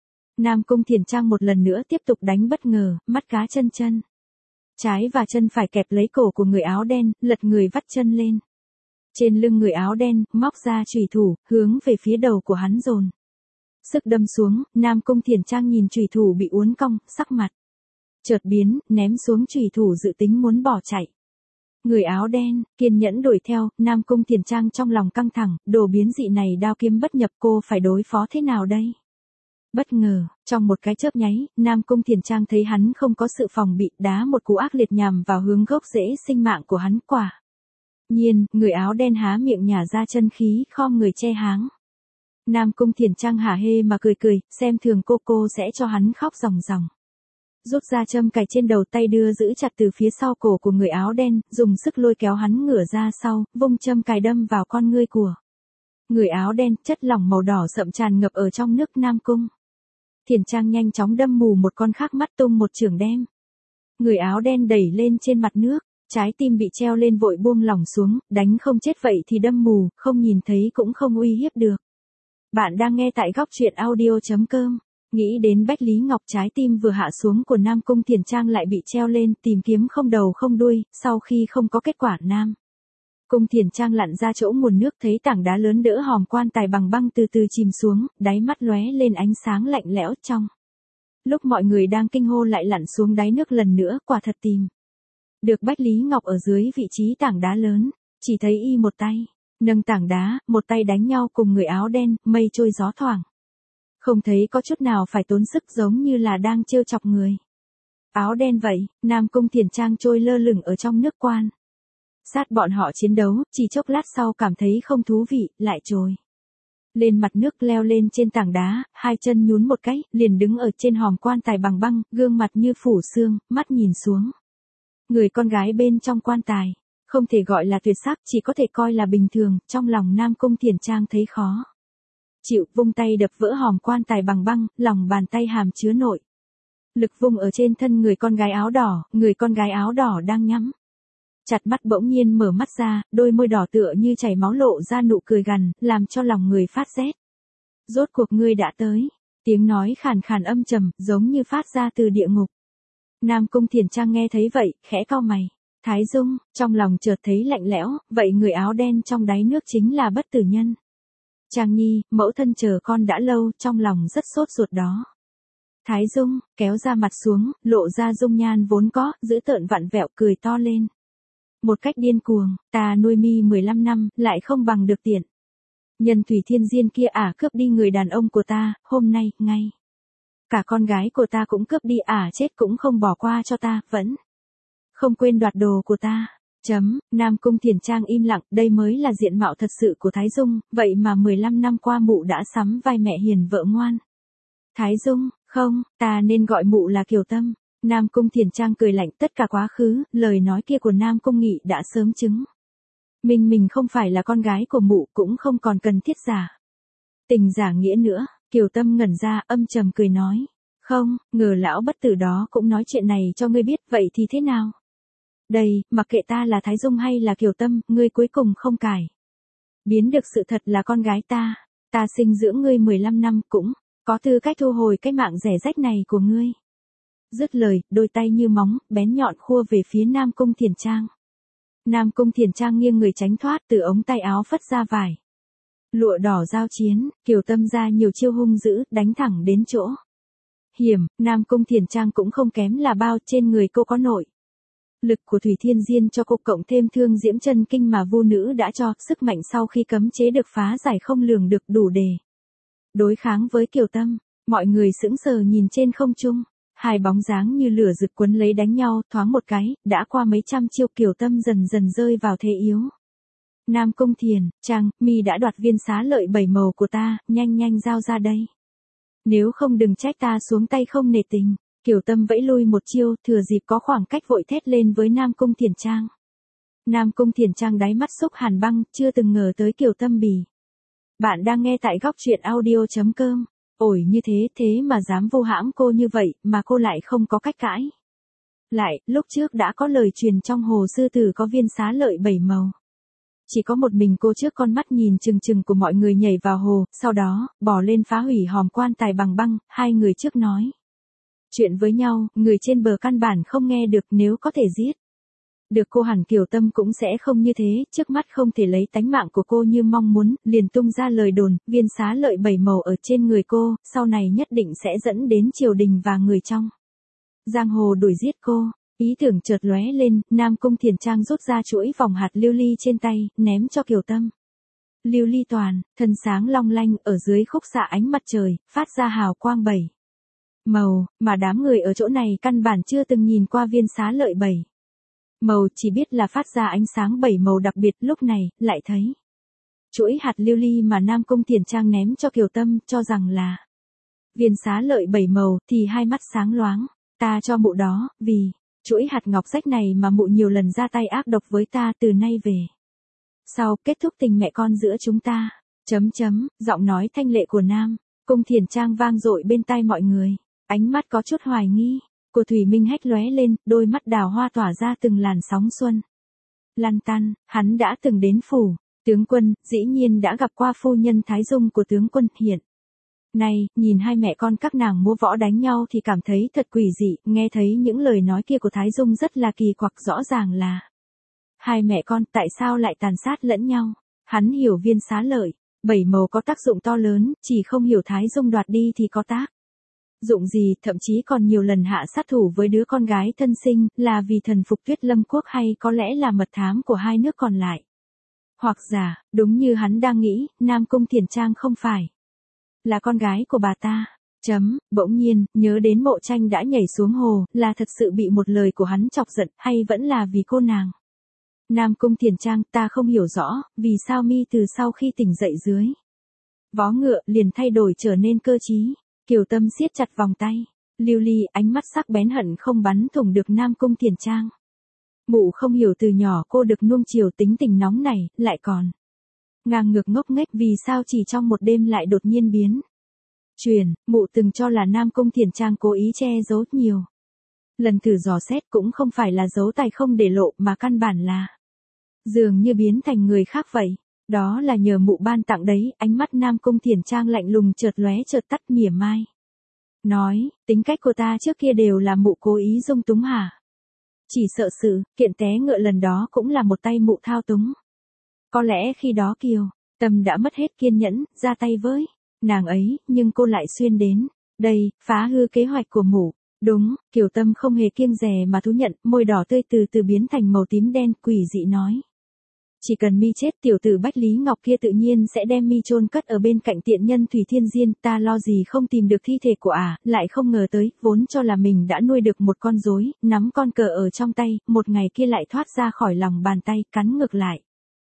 Nam Cung Thiền Trang một lần nữa tiếp tục đánh bất ngờ, mắt cá chân chân trái và chân phải kẹp lấy cổ của người áo đen, lật người vắt chân lên trên lưng người áo đen, móc ra chùy thủ, hướng về phía đầu của hắn dồn sức đâm xuống. Nam Cung Thiền Trang nhìn chùy thủ bị uốn cong, sắc mặt chợt biến, ném xuống chùy thủ dự tính muốn bỏ chạy. Người áo đen kiên nhẫn đuổi theo. Nam Cung Thiền Trang trong lòng căng thẳng, đồ biến dị này đao kiếm bất nhập, cô phải đối phó thế nào đây? Bất ngờ, trong một cái chớp nháy, Nam Cung Thiền Trang thấy hắn không có sự phòng bị, đá một cú ác liệt nhằm vào hướng gốc rễ sinh mạng của hắn. Quả nhiên, người áo đen há miệng nhả ra chân khí, khom người che háng. Nam Cung Thiền Trang hả hê mà cười cười, xem thường cô cô sẽ cho hắn khóc ròng ròng. Rút ra châm cài trên đầu, tay đưa giữ chặt từ phía sau cổ của người áo đen, dùng sức lôi kéo hắn ngửa ra sau, vung châm cài đâm vào con ngươi của người áo đen. Chất lỏng màu đỏ sậm tràn ngập ở trong nước. Nam Cung Thiền Trang nhanh chóng đâm mù một con khác mắt, tung một chưởng đem người áo đen đẩy lên trên mặt nước. Trái tim bị treo lên vội buông lỏng xuống, đánh không chết vậy thì đâm mù, không nhìn thấy cũng không uy hiếp được. Bạn đang nghe tại góc truyện audio chấm com. Nghĩ đến Bách Lý Ngọc, trái tim vừa hạ xuống của Nam Cung Thiền Trang lại bị treo lên, tìm kiếm không đầu không đuôi. Sau khi không có kết quả, Nam Cung Thiền Trang lặn ra chỗ nguồn nước, thấy tảng đá lớn đỡ hòm quan tài bằng băng từ từ chìm xuống, đáy mắt lóe lên ánh sáng lạnh lẽo. Trong lúc mọi người đang kinh hô lại lặn xuống đáy nước lần nữa, quả thật tìm được Bách Lý Ngọc ở dưới vị trí tảng đá lớn. Chỉ thấy y một tay nâng tảng đá, một tay đánh nhau cùng người áo đen, mây trôi gió thoảng. Không thấy có chút nào phải tốn sức, giống như là đang trêu chọc người áo đen vậy. Nam Cung Thiền Trang trôi lơ lửng ở trong nước quan sát bọn họ chiến đấu, chỉ chốc lát sau cảm thấy không thú vị, lại trồi lên mặt nước, leo lên trên tảng đá, hai chân nhún một cái, liền đứng ở trên hòm quan tài bằng băng, gương mặt như phủ xương, mắt nhìn xuống người con gái bên trong quan tài. Không thể gọi là tuyệt sắc, chỉ có thể coi là bình thường. Trong lòng Nam Cung Thiền Trang thấy khó chịu, vung tay đập vỡ hòm quan tài bằng băng, lòng bàn tay hàm chứa nội lực vung ở trên thân người con gái áo đỏ. Người con gái áo đỏ đang nhắm chặt mắt bỗng nhiên mở mắt ra, đôi môi đỏ tựa như chảy máu lộ ra nụ cười gằn, làm cho lòng người phát rét. Rốt cuộc ngươi đã tới. Tiếng nói khàn khàn âm trầm, giống như phát ra từ địa ngục. Nam Cung Thiền Trang nghe thấy vậy, khẽ cau mày. Thái Dung, trong lòng chợt thấy lạnh lẽo, vậy người áo đen trong đáy nước chính là Bất Tử Nhân. Trang Nhi, mẫu thân chờ con đã lâu, trong lòng rất sốt ruột đó. Thái Dung, kéo ra mặt xuống, lộ ra dung nhan vốn có, giữ tợn vặn vẹo, cười to lên. Một cách điên cuồng, ta nuôi mi mười lăm năm, lại không bằng được tiện nhân Thủy Thiên Diên kia ả cướp đi người đàn ông của ta, hôm nay, ngay cả con gái của ta cũng cướp đi, ả chết cũng không bỏ qua cho ta, vẫn không quên đoạt đồ của ta. Chấm, Nam Cung Thiền Trang im lặng, đây mới là diện mạo thật sự của Thái Dung, vậy mà mười lăm năm qua mụ đã sắm vai mẹ hiền vợ ngoan. Thái Dung, không, ta nên gọi mụ là Kiều Tâm. Nam Cung Thiền Trang cười lạnh, tất cả quá khứ, lời nói kia của Nam Cung Nghị đã sớm chứng minh mình không phải là con gái của mụ, cũng không còn cần thiết giả tình giả nghĩa nữa. Kiều Tâm ngẩn ra, âm trầm cười nói, không, ngờ lão bất tử đó cũng nói chuyện này cho ngươi biết, vậy thì thế nào? Đây, mặc kệ ta là Thái Dung hay là Kiều Tâm, ngươi cuối cùng không cải biến được sự thật là con gái ta. Ta sinh dưỡng ngươi mười lăm năm, cũng có tư cách thu hồi cái mạng rẻ rách này của ngươi. Dứt lời, đôi tay như móng, bén nhọn khua về phía Nam Cung Thiền Trang. Nam Cung Thiền Trang nghiêng người tránh thoát, từ ống tay áo phất ra vải lụa đỏ giao chiến. Kiều Tâm ra nhiều chiêu hung dữ, đánh thẳng đến chỗ hiểm. Nam Cung Thiền Trang cũng không kém là bao, trên người cô có nội lực của Thủy Thiên Diên cho cô, cộng thêm thương diễm chân kinh mà vu nữ đã cho, sức mạnh sau khi cấm chế được phá giải không lường được, đủ để đối kháng với Kiều Tâm. Mọi người sững sờ nhìn trên không trung, hai bóng dáng như lửa rực quấn lấy đánh nhau, thoáng một cái, đã qua mấy trăm chiêu, Kiều Tâm dần dần rơi vào thế yếu. Nam Cung Thiền Trang, mi đã đoạt viên xá lợi bảy màu của ta, nhanh nhanh giao ra đây. Nếu không đừng trách ta xuống tay không nể tình. Kiều Tâm vẫy lui một chiêu, thừa dịp có khoảng cách vội thét lên với Nam Cung Thiền Trang. Nam Cung Thiền Trang đáy mắt xúc hàn băng, chưa từng ngờ tới Kiều Tâm bỉ. Bạn đang nghe tại góc truyện audio chấm com. Ổi như thế, thế mà dám vô hãm cô như vậy, mà cô lại không có cách cãi lại. Lúc trước đã có lời truyền trong hồ sư tử có viên xá lợi bảy màu. Chỉ có một mình cô trước con mắt nhìn chừng chừng của mọi người nhảy vào hồ, sau đó, bỏ lên phá hủy hòm quan tài bằng băng. Hai người trước nói chuyện với nhau, người trên bờ căn bản không nghe được. Nếu có thể giết được cô hẳn Kiều Tâm cũng sẽ không như thế, trước mắt không thể lấy tánh mạng của cô như mong muốn, liền tung ra lời đồn, viên xá lợi bảy màu ở trên người cô, sau này nhất định sẽ dẫn đến triều đình và người trong giang hồ đuổi giết cô. Ý tưởng chợt lóe lên, Nam Cung Thiền Trang rút ra chuỗi vòng hạt lưu ly trên tay, ném cho Kiều Tâm. lưu ly toàn, thân sáng long lanh ở dưới khúc xạ ánh mặt trời, phát ra hào quang bảy màu, mà đám người ở chỗ này căn bản chưa từng nhìn qua viên xá lợi bảy màu, chỉ biết là phát ra ánh sáng bảy màu đặc biệt, lúc này, lại thấy. Chuỗi hạt lưu ly mà Nam Cung Thiển Trang ném cho Kiều Tâm, cho rằng là viên xá lợi bảy màu, thì hai mắt sáng loáng, ta cho mụ đó, vì chuỗi hạt ngọc rách này mà mụ nhiều lần ra tay ác độc với ta từ nay về. Sau, kết thúc tình mẹ con giữa chúng ta, chấm chấm, giọng nói thanh lệ của Nam Cung Thiển Trang vang dội bên tai mọi người, ánh mắt có chút hoài nghi, của Thủy Minh Hách lóe lên, đôi mắt đào hoa tỏa ra từng làn sóng xuân. Lan tăn, hắn đã từng đến phủ, tướng quân, dĩ nhiên đã gặp qua phu nhân Thái Dung của tướng quân hiện. Này, nhìn hai mẹ con các nàng múa võ đánh nhau thì cảm thấy thật quỷ dị, nghe thấy những lời nói kia của Thái Dung rất là kỳ quặc, rõ ràng là hai mẹ con tại sao lại tàn sát lẫn nhau. Hắn hiểu viên xá lợi bảy màu có tác dụng to lớn, chỉ không hiểu Thái Dung đoạt đi thì có tác dụng gì, thậm chí còn nhiều lần hạ sát thủ với đứa con gái thân sinh, là vì thần phục Tuyết Lâm quốc hay có lẽ là mật thám của hai nước còn lại. Hoặc giả, đúng như hắn đang nghĩ, Nam Cung Thiển Trang không phải là con gái của bà ta. Chấm, bỗng nhiên, nhớ đến Mộ Tranh đã nhảy xuống hồ, là thật sự bị một lời của hắn chọc giận, hay vẫn là vì cô nàng. Nam Cung Thiển Trang, ta không hiểu rõ, vì sao mi từ sau khi tỉnh dậy dưới vó ngựa liền thay đổi trở nên cơ trí. Kiều Tâm siết chặt vòng tay, lưu ly, ánh mắt sắc bén hận không bắn thủng được Nam Cung Thiển Trang. Mụ không hiểu từ nhỏ cô được nuông chiều tính tình nóng này, lại còn ngang ngược ngốc nghếch, vì sao chỉ trong một đêm lại đột nhiên biến chuyển. Mụ từng cho là Nam Cung Thiển Trang cố ý che giấu nhiều lần thử dò xét, cũng không phải là giấu tay không để lộ, mà căn bản là dường như biến thành người khác vậy. Đó là nhờ mụ ban tặng đấy. Ánh mắt Nam Cung Thiển Trang lạnh lùng chợt lóe chợt tắt, mỉa mai nói, tính cách của ta trước kia đều là mụ cố ý dung túng hả? Chỉ sợ sự kiện té ngựa lần đó cũng là một tay mụ thao túng. Có lẽ khi đó Kiều Tâm đã mất hết kiên nhẫn, ra tay với nàng ấy, nhưng cô lại xuyên đến đây, phá hư kế hoạch của mụ. Đúng, Kiều Tâm không hề kiêng dè mà thú nhận, môi đỏ tươi từ từ biến thành màu tím đen, quỷ dị nói. Chỉ cần mi chết, tiểu tử Bách Lý Ngọc kia tự nhiên sẽ đem mi chôn cất ở bên cạnh tiện nhân Thủy Thiên Diên, ta lo gì không tìm được thi thể của ả, à, lại không ngờ tới, vốn cho là mình đã nuôi được một con rối, nắm con cờ ở trong tay, một ngày kia lại thoát ra khỏi lòng bàn tay, cắn ngược lại.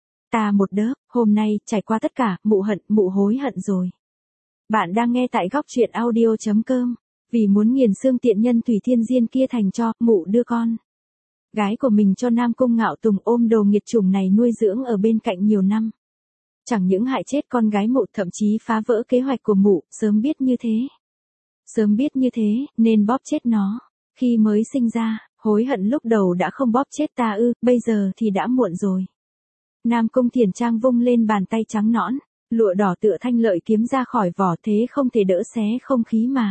Ta một đớp, hôm nay, trải qua tất cả, mụ hận, mụ hối hận rồi. Bạn đang nghe tại góc truyện audio chấm com, vì muốn nghiền xương tiện nhân Thủy Thiên Diên kia thành cho, mụ đưa con gái của mình cho Nam Cung Ngạo Tùng ôm đồ nghiệt chủng này nuôi dưỡng ở bên cạnh nhiều năm. Chẳng những hại chết con gái mụ, thậm chí phá vỡ kế hoạch của mụ, sớm biết như thế. Sớm biết như thế, nên bóp chết nó. Khi mới sinh ra, hối hận lúc đầu đã không bóp chết ta ư, bây giờ thì đã muộn rồi. Nam Cung Thiển Trang vung lên bàn tay trắng nõn, lụa đỏ tựa thanh lợi kiếm ra khỏi vỏ, thế không thể đỡ xé không khí mà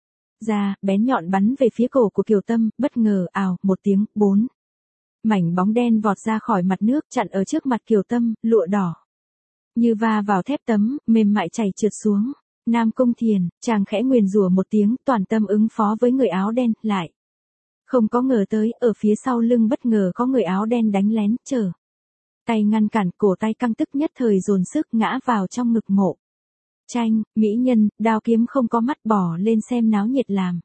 ra, bén nhọn bắn về phía cổ của Kiều Tâm, bất ngờ, ào, một tiếng, bốn mảnh bóng đen vọt ra khỏi mặt nước, chặn ở trước mặt Kiều Tâm, lụa đỏ như va vào thép tấm, mềm mại chảy trượt xuống. Nam Cung Thiền, chàng khẽ nguyền rủa một tiếng, toàn tâm ứng phó với người áo đen, lại không có ngờ tới, ở phía sau lưng bất ngờ có người áo đen đánh lén, trở tay ngăn cản, cổ tay căng tức nhất thời dồn sức ngã vào trong ngực Mộ Tranh. Mỹ nhân, đao kiếm không có mắt, bỏ lên xem náo nhiệt làm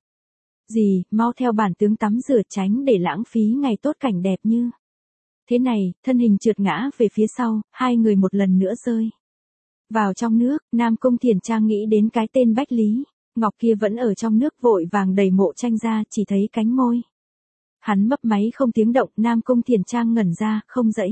gì, mau theo bản tướng tắm rửa, tránh để lãng phí ngày tốt cảnh đẹp như thế này. Thân hình trượt ngã về phía sau, hai người một lần nữa rơi vào trong nước. Nam Cung Thiển Trang nghĩ đến cái tên Bách Lý Ngọc kia vẫn ở trong nước, vội vàng đẩy Mộ Tranh ra, chỉ thấy cánh môi hắn mấp máy không tiếng động. Nam Cung Thiển Trang ngẩn ra, không dãy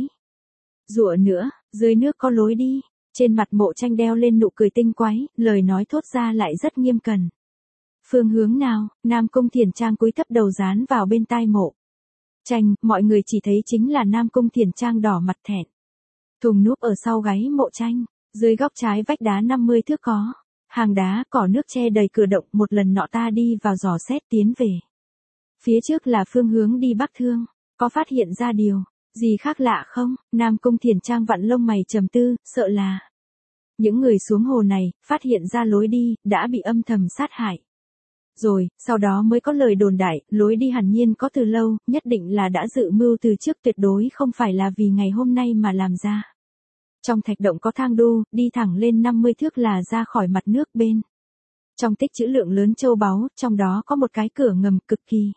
dụa nữa, dưới nước có lối đi. Trên mặt Mộ Tranh đeo lên nụ cười tinh quái, lời nói thốt ra lại rất nghiêm cẩn. Phương hướng nào? Nam Cung Thiển Trang cúi thấp đầu dán vào bên tai Mộ Tranh, mọi người chỉ thấy chính là Nam Cung Thiển Trang đỏ mặt thẹn thùng núp ở sau gáy Mộ Tranh. Dưới góc trái vách đá năm mươi thước có hàng đá, cỏ nước che đầy cửa động. Một lần nọ ta đi vào dò xét tiến về phía trước là phương hướng đi Bắc Thương, có phát hiện ra điều gì khác lạ không? Nam Cung Thiển Trang vặn lông mày trầm tư, sợ là những người xuống hồ này phát hiện ra lối đi, đã bị âm thầm sát hại rồi, sau đó mới có lời đồn đại, lối đi hẳn nhiên có từ lâu, nhất định là đã dự mưu từ trước, tuyệt đối không phải là vì ngày hôm nay mà làm ra. Trong thạch động có thang đu, đi thẳng lên năm mươi thước là ra khỏi mặt nước bên. Trong tích trữ lượng lớn châu báu, trong đó có một cái cửa ngầm cực kỳ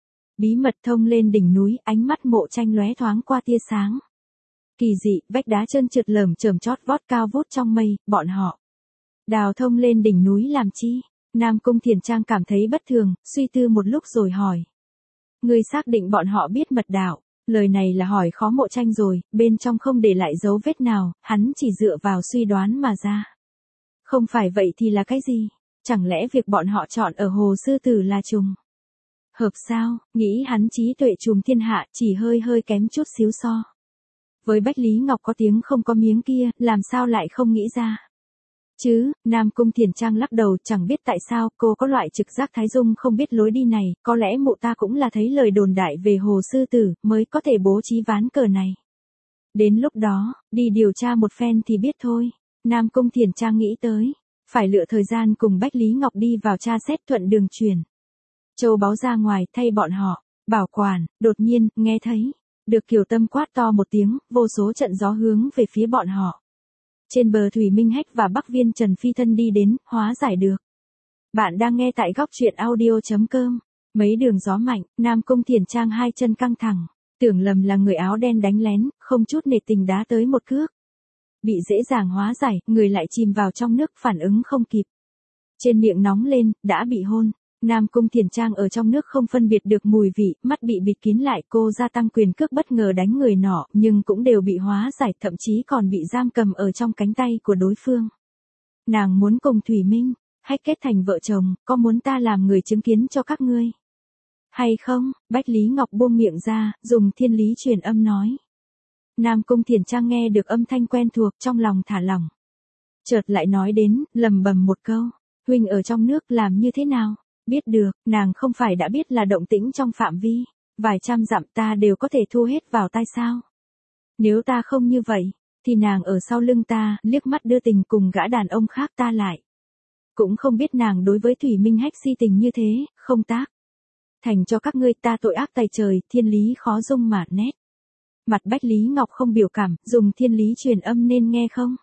bí mật thông lên đỉnh núi, ánh mắt Mộ Tranh lóe thoáng qua tia sáng. Kỳ dị, vách đá trơn trượt lởm chởm chót vót cao vút trong mây, bọn họ đào thông lên đỉnh núi làm chi? Nam Cung Thiền Trang cảm thấy bất thường, suy tư một lúc rồi hỏi. Ngươi xác định bọn họ biết mật đạo? Lời này là hỏi khó Mộ Tranh rồi, bên trong không để lại dấu vết nào, hắn chỉ dựa vào suy đoán mà ra. Không phải vậy thì là cái gì? Chẳng lẽ việc bọn họ chọn ở Hồ Sư Tử là trùng hợp sao? Nghĩ hắn trí tuệ trùm thiên hạ chỉ hơi hơi kém chút xíu so với Bách Lý Ngọc có tiếng không có miếng kia, làm sao lại không nghĩ ra? Chứ, Nam Cung Thiền Trang lắc đầu, chẳng biết tại sao cô có loại trực giác Thái Dung không biết lối đi này, có lẽ mụ ta cũng là thấy lời đồn đại về Hồ Sư Tử, mới có thể bố trí ván cờ này. Đến lúc đó, đi điều tra một phen thì biết thôi. Nam Cung Thiền Trang nghĩ tới, phải lựa thời gian cùng Bách Lý Ngọc đi vào tra xét thuận đường truyền châu báu ra ngoài thay bọn họ bảo quản. Đột nhiên, nghe thấy được Kiều Tâm quát to một tiếng, vô số trận gió hướng về phía bọn họ. Trên bờ Thủy Minh Hách và Bắc Viên Trần phi thân đi đến, hóa giải được. Bạn đang nghe tại góc truyện audio.com. Mấy đường gió mạnh, Nam Cung Thiền Trang hai chân căng thẳng, tưởng lầm là người áo đen đánh lén, không chút nể tình đá tới một cước. Bị dễ dàng hóa giải, người lại chìm vào trong nước, phản ứng không kịp. Trên miệng nóng lên, đã bị hôn. Nam Cung Thiền Trang ở trong nước không phân biệt được mùi vị, mắt bị bịt kín lại, cô gia tăng quyền cước bất ngờ đánh người nọ, nhưng cũng đều bị hóa giải, thậm chí còn bị giam cầm ở trong cánh tay của đối phương. Nàng muốn cùng Thủy Minh Hách kết thành vợ chồng, có muốn ta làm người chứng kiến cho các ngươi hay không? Bách Lý Ngọc buông miệng ra, dùng thiên lý truyền âm nói. Nam Cung Thiền Trang nghe được âm thanh quen thuộc, trong lòng thả lỏng. Chợt lại nói đến, lầm bầm một câu, huynh ở trong nước làm như thế nào? Biết được, nàng không phải đã biết là động tĩnh trong phạm vi vài trăm dặm ta đều có thể thu hết vào tai sao? Nếu ta không như vậy, thì nàng ở sau lưng ta, liếc mắt đưa tình cùng gã đàn ông khác ta lại. Cũng không biết nàng đối với Thủy Minh Hách si tình như thế, không tác thành cho các ngươi, ta tội ác tày trời, thiên lý khó dung mà nét. Mặt Bách Lý Ngọc không biểu cảm, dùng thiên lý truyền âm nên nghe không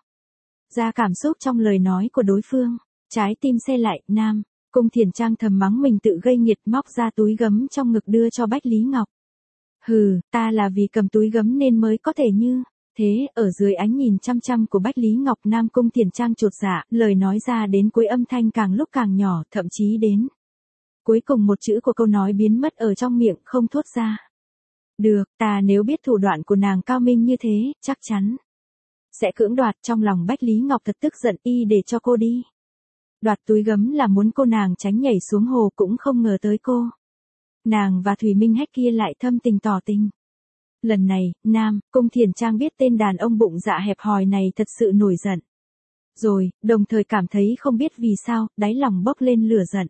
ra cảm xúc trong lời nói của đối phương. Trái tim xe lại, Nam Cung Thiền Trang thầm mắng mình tự gây nghiệt, móc ra túi gấm trong ngực đưa cho Bách Lý Ngọc. Hừ, ta là vì cầm túi gấm nên mới có thể như thế. Ở dưới ánh nhìn chăm chăm của Bách Lý Ngọc, Nam Cung Thiền Trang chột dạ, lời nói ra đến cuối âm thanh càng lúc càng nhỏ, thậm chí đến cuối cùng một chữ của câu nói biến mất ở trong miệng, không thốt ra. Được, ta nếu biết thủ đoạn của nàng cao minh như thế, chắc chắn sẽ cưỡng đoạt. Trong lòng Bách Lý Ngọc thật tức giận, y để cho cô đi đoạt túi gấm là muốn cô nàng tránh nhảy xuống hồ, cũng không ngờ tới cô nàng và Thủy Minh Hách kia lại thâm tình tỏ tình. Lần này, Nam Cung Thiền Trang biết tên đàn ông bụng dạ hẹp hòi này thật sự nổi giận rồi, đồng thời cảm thấy không biết vì sao, đáy lòng bốc lên lửa giận.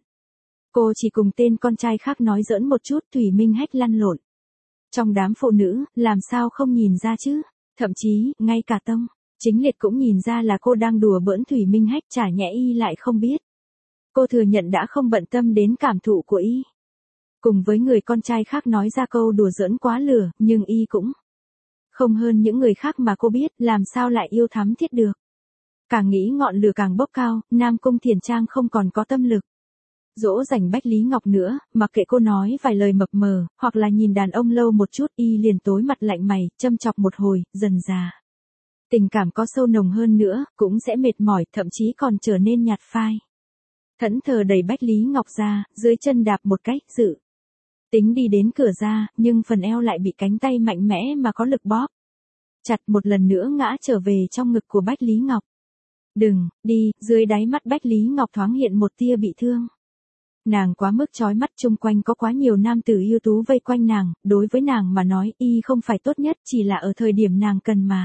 Cô chỉ cùng tên con trai khác nói giỡn một chút, Thủy Minh Hách lăn lộn trong đám phụ nữ, làm sao không nhìn ra chứ? Thậm chí, ngay cả Tông Chính Liệt cũng nhìn ra là cô đang đùa bỡn Thủy Minh Hách, chả nhẽ y lại không biết. Cô thừa nhận đã không bận tâm đến cảm thụ của y. Cùng với người con trai khác nói ra câu đùa giỡn quá lửa, nhưng y cũng không hơn những người khác mà cô biết, làm sao lại yêu thắm thiết được. Càng nghĩ ngọn lửa càng bốc cao, Nam Cung Thiền Trang không còn có tâm lực dỗ dành Bách Lý Ngọc nữa, mặc kệ cô nói vài lời mập mờ, hoặc là nhìn đàn ông lâu một chút, y liền tối mặt lạnh mày, châm chọc một hồi, dần dà tình cảm có sâu nồng hơn nữa, cũng sẽ mệt mỏi, thậm chí còn trở nên nhạt phai. Thẫn thờ đẩy Bách Lý Ngọc ra, dưới chân đạp một cái, dự tính đi đến cửa ra, nhưng phần eo lại bị cánh tay mạnh mẽ mà có lực bóp chặt, một lần nữa ngã trở về trong ngực của Bách Lý Ngọc. Đừng, đi. Dưới đáy mắt Bách Lý Ngọc thoáng hiện một tia bị thương. Nàng quá mức chói mắt, chung quanh có quá nhiều nam tử ưu tú vây quanh nàng, đối với nàng mà nói, y không phải tốt nhất, chỉ là ở thời điểm nàng cần mà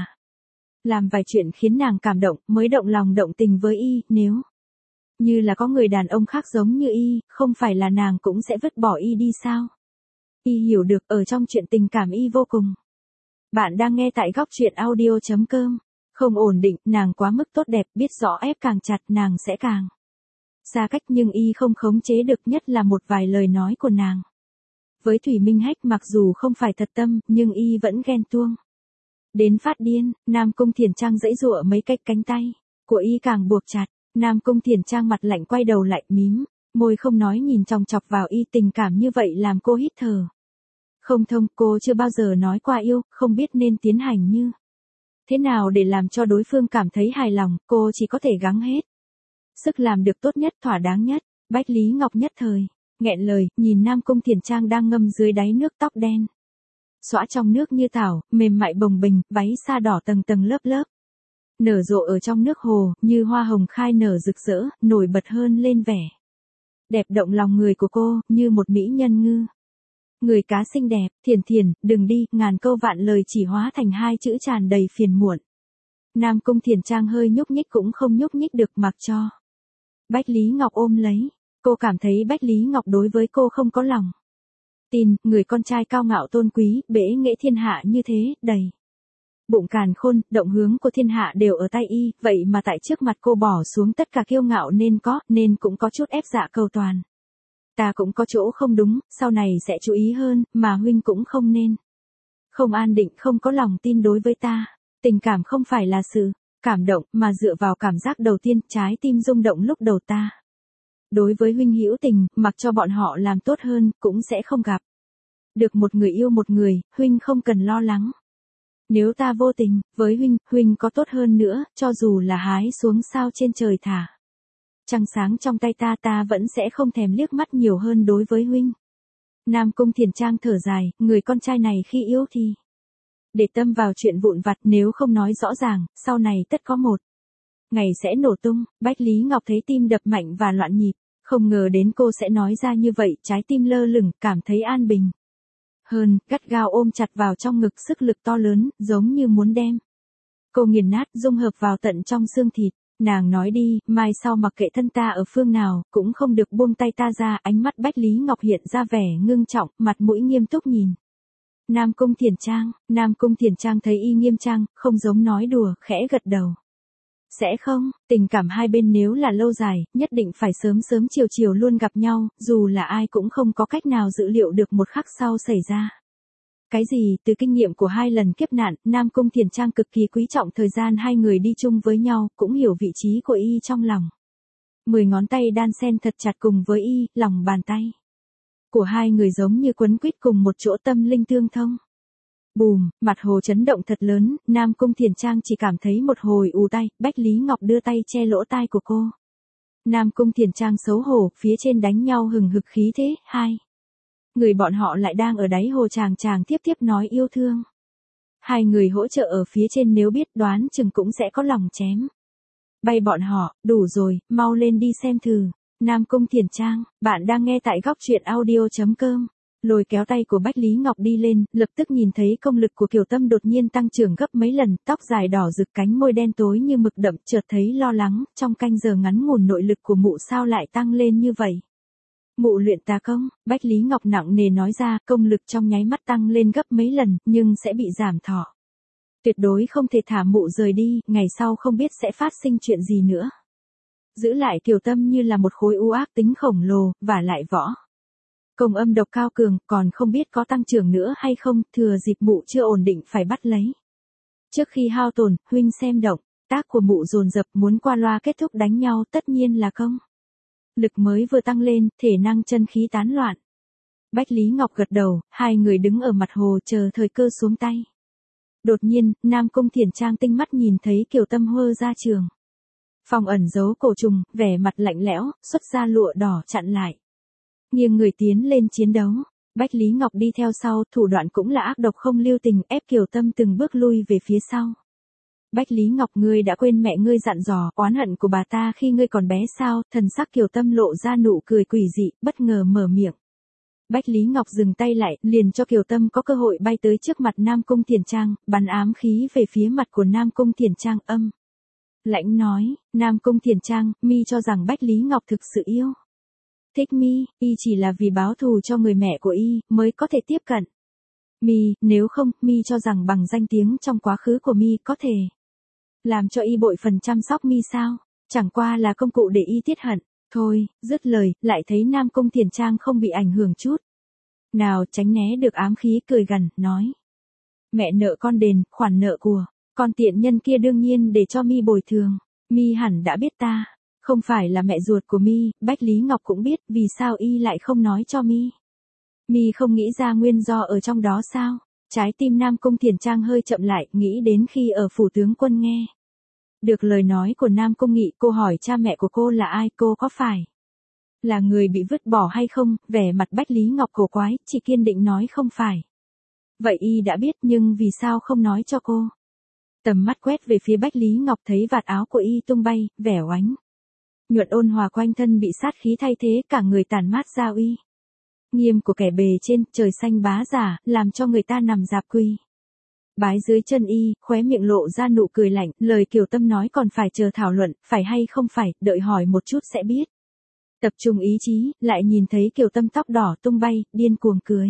làm vài chuyện khiến nàng cảm động, mới động lòng động tình với y, nếu như là có người đàn ông khác giống như y, không phải là nàng cũng sẽ vứt bỏ y đi sao? Y hiểu được, ở trong chuyện tình cảm y vô cùng. Bạn đang nghe tại góc truyện audio.com. Không ổn định, nàng quá mức tốt đẹp, biết rõ ép càng chặt nàng sẽ càng xa cách, nhưng y không khống chế được, nhất là một vài lời nói của nàng. Với Thủy Minh Hách mặc dù không phải thật tâm, nhưng y vẫn ghen tuông. Đến phát điên, Nam Cung Thiền Trang giãy giụa mấy cách cánh tay của y càng buộc chặt. Nam Cung Thiền Trang mặt lạnh quay đầu lại mím, môi không nói nhìn chòng chọc vào y, tình cảm như vậy làm cô hít thở không thông. Cô chưa bao giờ nói qua yêu, không biết nên tiến hành như thế nào để làm cho đối phương cảm thấy hài lòng, cô chỉ có thể gắng hết sức làm được tốt nhất, thỏa đáng nhất. Bách Lý Ngọc nhất thời nghẹn lời, nhìn Nam Cung Thiền Trang đang ngâm dưới đáy nước, tóc đen xõa trong nước như thảo, mềm mại bồng bềnh, váy sa đỏ tầng tầng lớp lớp nở rộ ở trong nước hồ, như hoa hồng khai nở rực rỡ, nổi bật hơn lên vẻ đẹp động lòng người của cô, như một mỹ nhân ngư. Người cá xinh đẹp, Thiền Thiền, đừng đi, ngàn câu vạn lời chỉ hóa thành hai chữ tràn đầy phiền muộn. Nam Cung Thiền Trang hơi nhúc nhích cũng không nhúc nhích được, mặc cho Bách Lý Ngọc ôm lấy. Cô cảm thấy Bách Lý Ngọc đối với cô không có lòng tin, người con trai cao ngạo tôn quý, bẽ nghệ thiên hạ như thế, đầy bụng càn khôn, động hướng của thiên hạ đều ở tay y, vậy mà tại trước mặt cô bỏ xuống tất cả kiêu ngạo nên có, nên cũng có chút ép dạ cầu toàn. Ta cũng có chỗ không đúng, sau này sẽ chú ý hơn, mà huynh cũng không nên không an định, không có lòng tin đối với ta. Tình cảm không phải là sự cảm động, mà dựa vào cảm giác đầu tiên, trái tim rung động lúc đầu ta đối với huynh hữu tình, mặc cho bọn họ làm tốt hơn, cũng sẽ không gặp được một người yêu một người, huynh không cần lo lắng. Nếu ta vô tình với huynh, huynh có tốt hơn nữa, cho dù là hái xuống sao trên trời thả trăng sáng trong tay ta, ta vẫn sẽ không thèm liếc mắt nhiều hơn đối với huynh. Nam Cung Thiền Trang thở dài, người con trai này khi yêu thì để tâm vào chuyện vụn vặt, nếu không nói rõ ràng, sau này tất có một ngày sẽ nổ tung. Bách Lý Ngọc thấy tim đập mạnh và loạn nhịp, không ngờ đến cô sẽ nói ra như vậy, trái tim lơ lửng, cảm thấy an bình hơn, gắt gao ôm chặt vào trong ngực, sức lực to lớn, giống như muốn đem cô nghiền nát, dung hợp vào tận trong xương thịt. Nàng nói đi, mai sau mặc kệ thân ta ở phương nào, cũng không được buông tay ta ra. Ánh mắt Bách Lý Ngọc hiện ra vẻ ngưng trọng, mặt mũi nghiêm túc nhìn Nam Cung Thiền Trang. Nam Cung Thiền Trang thấy y nghiêm trang, không giống nói đùa, khẽ gật đầu. Sẽ không, tình cảm hai bên nếu là lâu dài, nhất định phải sớm sớm chiều chiều luôn gặp nhau, dù là ai cũng không có cách nào dự liệu được một khắc sau xảy ra cái gì. Từ kinh nghiệm của hai lần kiếp nạn, Nam Cung Thiền Trang cực kỳ quý trọng thời gian hai người đi chung với nhau, cũng hiểu vị trí của y trong lòng. Mười ngón tay đan xen thật chặt cùng với y, lòng bàn tay của hai người giống như quấn quýt cùng một chỗ, tâm linh tương thông. Bùm, mặt hồ chấn động thật lớn, Nam Cung Thiền Trang chỉ cảm thấy một hồi ù tai, Bách Lý Ngọc đưa tay che lỗ tai của cô. Nam Cung Thiền Trang xấu hổ, phía trên đánh nhau hừng hực khí thế, hai người bọn họ lại đang ở đáy hồ chàng chàng tiếp tiếp nói yêu thương. Hai người hỗ trợ ở phía trên, nếu biết đoán chừng cũng sẽ có lòng chém bay bọn họ. Đủ rồi, mau lên đi xem thử. Nam Cung Thiền Trang, bạn đang nghe tại góc truyện audio chấm com. Lôi kéo tay của Bách Lý Ngọc đi lên, lập tức nhìn thấy công lực của Kiều Tâm đột nhiên tăng trưởng gấp mấy lần, tóc dài đỏ rực, cánh môi đen tối như mực đậm, chợt thấy lo lắng, trong canh giờ ngắn ngủn nội lực của mụ sao lại tăng lên như vậy. Mụ luyện tà công, Bách Lý Ngọc nặng nề nói ra, công lực trong nháy mắt tăng lên gấp mấy lần, nhưng sẽ bị giảm thọ. Tuyệt đối không thể thả mụ rời đi, ngày sau không biết sẽ phát sinh chuyện gì nữa. Giữ lại Kiều Tâm như là một khối u ác tính khổng lồ, và lại võ công âm độc cao cường, còn không biết có tăng trưởng nữa hay không, thừa dịp mụ chưa ổn định phải bắt lấy. Trước khi hao tổn, huynh xem động tác của mụ dồn dập, muốn qua loa kết thúc đánh nhau, tất nhiên là công lực mới vừa tăng lên, thể năng chân khí tán loạn. Bách Lý Ngọc gật đầu, hai người đứng ở mặt hồ chờ thời cơ xuống tay. Đột nhiên, Nam Cung Thiền Trang tinh mắt nhìn thấy Kiều Tâm hơ ra trường phòng ẩn giấu cổ trùng, vẻ mặt lạnh lẽo, xuất ra lụa đỏ chặn lại. Nghiêng người tiến lên chiến đấu. Bách Lý Ngọc đi theo sau, thủ đoạn cũng là ác độc không lưu tình, ép Kiều Tâm từng bước lui về phía sau. Bách Lý Ngọc, ngươi đã quên mẹ ngươi dặn dò, oán hận của bà ta khi ngươi còn bé sao? Thần sắc Kiều Tâm lộ ra nụ cười quỷ dị, bất ngờ mở miệng. Bách Lý Ngọc dừng tay lại, liền cho Kiều Tâm có cơ hội bay tới trước mặt Nam Cung Thiền Trang, bắn ám khí về phía mặt của Nam Cung Thiền Trang. Âm lãnh nói, Nam Cung Thiền Trang, mi cho rằng Bách Lý Ngọc thực sự yêu thích mi, y chỉ là vì báo thù cho người mẹ của y, mới có thể tiếp cận mi, nếu không, mi cho rằng bằng danh tiếng trong quá khứ của mi có thể làm cho y bội phần chăm sóc mi sao? Chẳng qua là công cụ để y tiết hận. Thôi, dứt lời, lại thấy Nam Cung Thiền Trang không bị ảnh hưởng chút nào, tránh né được ám khí, cười gằn, nói. Mẹ nợ con đền, khoản nợ của, con tiện nhân kia đương nhiên để cho mi bồi thường. Mi hẳn đã biết ta, không phải là mẹ ruột của mi, Bách Lý Ngọc cũng biết, vì sao y lại không nói cho mi. Mi không nghĩ ra nguyên do ở trong đó sao? Trái tim Nam Cung Thiển Trang hơi chậm lại, nghĩ đến khi ở phủ tướng quân nghe được lời nói của Nam Cung Nghị, cô hỏi cha mẹ của cô là ai, cô có phải là người bị vứt bỏ hay không, vẻ mặt Bách Lý Ngọc cổ quái, chỉ kiên định nói không phải. Vậy y đã biết nhưng vì sao không nói cho cô? Tầm mắt quét về phía Bách Lý Ngọc thấy vạt áo của y tung bay, vẻ oánh nhuận ôn hòa quanh thân bị sát khí thay thế, cả người tản mát ra uy nghiêm của kẻ bề trên, trời xanh bá giả, làm cho người ta nằm dạp quy bái dưới chân y, khóe miệng lộ ra nụ cười lạnh, lời Kiều Tâm nói còn phải chờ thảo luận, phải hay không phải, đợi hỏi một chút sẽ biết. Tập trung ý chí, lại nhìn thấy Kiều Tâm tóc đỏ tung bay, điên cuồng cười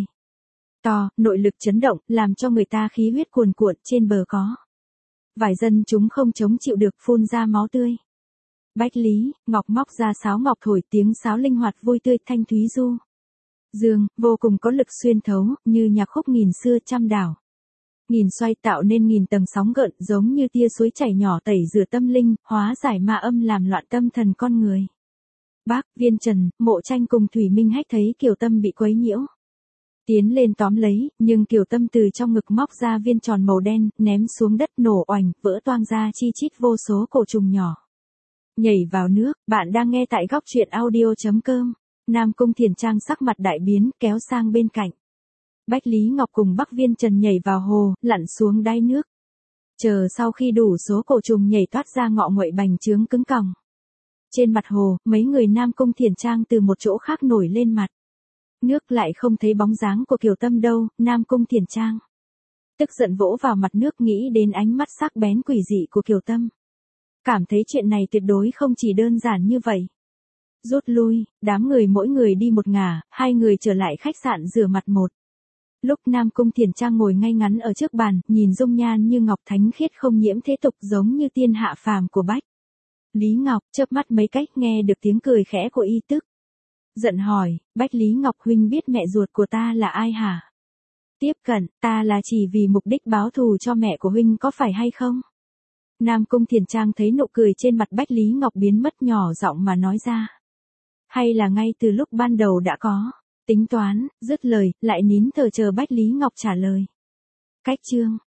to, nội lực chấn động, làm cho người ta khí huyết cuồn cuộn, trên bờ có vài dân chúng không chống chịu được, phun ra máu tươi. Bách Lý Ngọc móc ra sáo ngọc thổi, tiếng sáo linh hoạt vui tươi, thanh thúy du dương, vô cùng có lực xuyên thấu, như nhạc khúc nghìn xưa trăm đảo nghìn xoay, tạo nên nghìn tầng sóng gợn, giống như tia suối chảy nhỏ tẩy rửa tâm linh, hóa giải ma âm làm loạn tâm thần con người. Bác, Viên Trần, Mộ Tranh cùng Thủy Minh Hách thấy Kiều Tâm bị quấy nhiễu, tiến lên tóm lấy, nhưng Kiều Tâm từ trong ngực móc ra viên tròn màu đen, ném xuống đất, nổ oành, vỡ toang ra chi chít vô số cổ trùng nhỏ. Nhảy vào nước, bạn đang nghe tại góc truyện audio chấm com. Nam Cung Thiển Trang sắc mặt đại biến, kéo sang bên cạnh. Bách Lý Ngọc cùng Bắc Viên Trần nhảy vào hồ, lặn xuống đáy nước. Chờ sau khi đủ số cổ trùng nhảy thoát ra ngọ nguậy bành trướng cứng còng. Trên mặt hồ, mấy người Nam Cung Thiển Trang từ một chỗ khác nổi lên mặt. Nước lại không thấy bóng dáng của Kiều Tâm đâu, Nam Cung Thiển Trang tức giận vỗ vào mặt nước, nghĩ đến ánh mắt sắc bén quỷ dị của Kiều Tâm. Cảm thấy chuyện này tuyệt đối không chỉ đơn giản như vậy. Rút lui, đám người mỗi người đi một ngả, hai người trở lại khách sạn rửa mặt một lúc. Nam Cung Thiển Trang ngồi ngay ngắn ở trước bàn, nhìn dung nhan như ngọc thánh khiết không nhiễm thế tục, giống như tiên hạ phàm của Bách Lý Ngọc, chớp mắt mấy cách nghe được tiếng cười khẽ của y, tức giận hỏi, Bách Lý Ngọc huynh biết mẹ ruột của ta là ai hả? Tiếp cận, ta là chỉ vì mục đích báo thù cho mẹ của huynh có phải hay không? Nam Cung Thiển Trang thấy nụ cười trên mặt Bách Lý Ngọc biến mất, nhỏ giọng mà nói ra. Hay là ngay từ lúc ban đầu đã có tính toán, dứt lời, lại nín thở chờ Bách Lý Ngọc trả lời. Cách chương